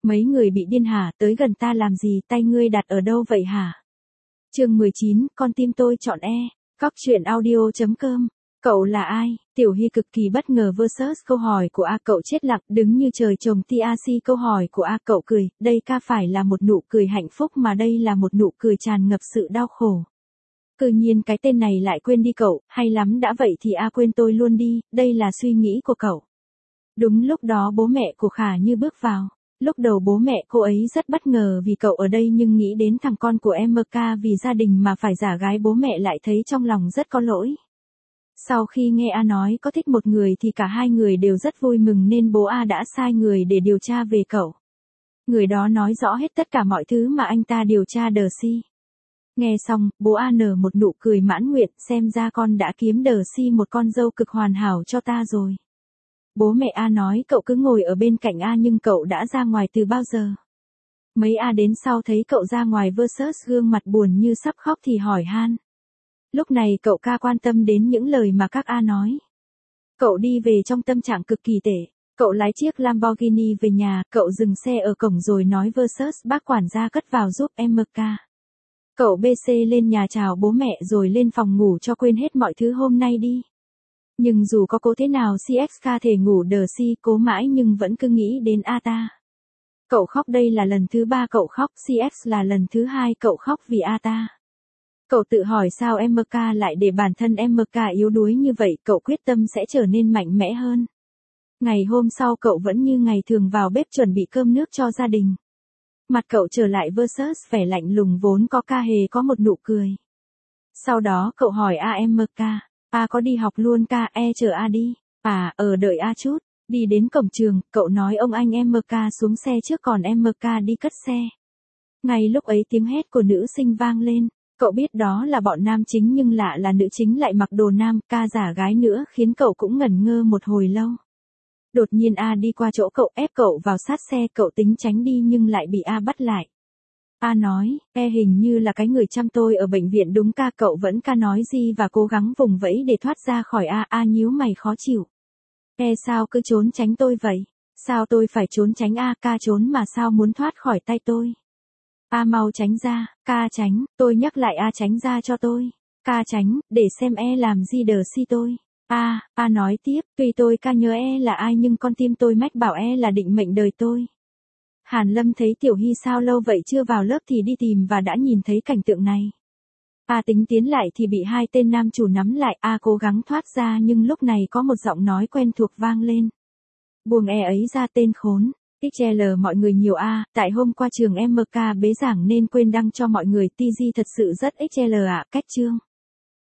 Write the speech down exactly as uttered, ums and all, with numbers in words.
Mấy người bị điên hả, tới gần ta làm gì, tay ngươi đặt ở đâu vậy hả? Chương mười chín, con tim tôi chọn E. Cóc truyện audio chấm com. Cậu là ai? Tiểu Hy cực kỳ bất ngờ versus câu hỏi của A. Cậu chết lặng, đứng như trời trồng tê a xê câu hỏi của A. Cậu cười, đây ca phải là một nụ cười hạnh phúc mà đây là một nụ cười tràn ngập sự đau khổ. Tự nhiên cái tên này lại quên đi cậu, hay lắm đã vậy thì A quên tôi luôn đi, đây là suy nghĩ của cậu. Đúng lúc đó bố mẹ của Khả Như bước vào. Lúc đầu bố mẹ cô ấy rất bất ngờ vì cậu ở đây nhưng nghĩ đến thằng con của em ca vì gia đình mà phải giả gái bố mẹ lại thấy trong lòng rất có lỗi. Sau khi nghe A nói có thích một người thì cả hai người đều rất vui mừng nên bố A đã sai người để điều tra về cậu. Người đó nói rõ hết tất cả mọi thứ mà anh ta điều tra đờ si. Nghe xong, bố A nở một nụ cười mãn nguyện, xem ra con đã kiếm đờ si một con dâu cực hoàn hảo cho ta rồi. Bố mẹ A nói cậu cứ ngồi ở bên cạnh A nhưng cậu đã ra ngoài từ bao giờ. Mấy A đến sau thấy cậu ra ngoài versus gương mặt buồn như sắp khóc thì hỏi han. Lúc này cậu ca quan tâm đến những lời mà các A nói. Cậu đi về trong tâm trạng cực kỳ tệ. Cậu lái chiếc Lamborghini về nhà, cậu dừng xe ở cổng rồi nói versus bác quản gia cất vào giúp em ca. Cậu bê xê lên nhà chào bố mẹ rồi lên phòng ngủ cho quên hết mọi thứ hôm nay đi. Nhưng dù có cố thế nào xê ích ca thể ngủ đờ si cố mãi nhưng vẫn cứ nghĩ đến A ta. Cậu khóc đây là lần thứ ba cậu khóc, xê ích là lần thứ hai cậu khóc vì A ta. Cậu tự hỏi sao em ca lại để bản thân em ca yếu đuối như vậy, cậu quyết tâm sẽ trở nên mạnh mẽ hơn. Ngày hôm sau cậu vẫn như ngày thường vào bếp chuẩn bị cơm nước cho gia đình. Mặt cậu trở lại versus vẻ lạnh lùng vốn có ca hề có một nụ cười. Sau đó cậu hỏi A em ca. A có đi học luôn ca, e chờ A đi. À, ở đợi A chút. Đi đến cổng trường, cậu nói ông anh em ca xuống xe trước còn em ca đi cất xe. Ngay lúc ấy tiếng hét của nữ sinh vang lên. Cậu biết đó là bọn nam chính nhưng lạ là nữ chính lại mặc đồ nam, ca giả gái nữa khiến cậu cũng ngẩn ngơ một hồi lâu. Đột nhiên A đi qua chỗ cậu ép cậu vào sát xe, cậu tính tránh đi nhưng lại bị A bắt lại. A nói, e hình như là cái người chăm tôi ở bệnh viện đúng ca, cậu vẫn ca nói gì và cố gắng vùng vẫy để thoát ra khỏi A. A nhíu mày khó chịu. E sao cứ trốn tránh tôi vậy? Sao tôi phải trốn tránh A, ca trốn mà sao muốn thoát khỏi tay tôi? A mau tránh ra, ca tránh, tôi nhắc lại A tránh ra cho tôi. Ca tránh, để xem E làm gì đờ si tôi. A, A nói tiếp, tuy tôi ca nhớ E là ai nhưng con tim tôi mách bảo E là định mệnh đời tôi. Hàn Lâm thấy Tiểu Hy sao lâu vậy chưa vào lớp thì đi tìm và đã nhìn thấy cảnh tượng này. A tính tiến lại thì bị hai tên nam chủ nắm lại, A cố gắng thoát ra nhưng lúc này có một giọng nói quen thuộc vang lên. Buông E ấy ra tên khốn. ích lờ mọi người nhiều A, tại hôm qua trường em ca bế giảng nên quên đăng cho mọi người, tê giê thật sự rất ích lờ ạ, cách chương.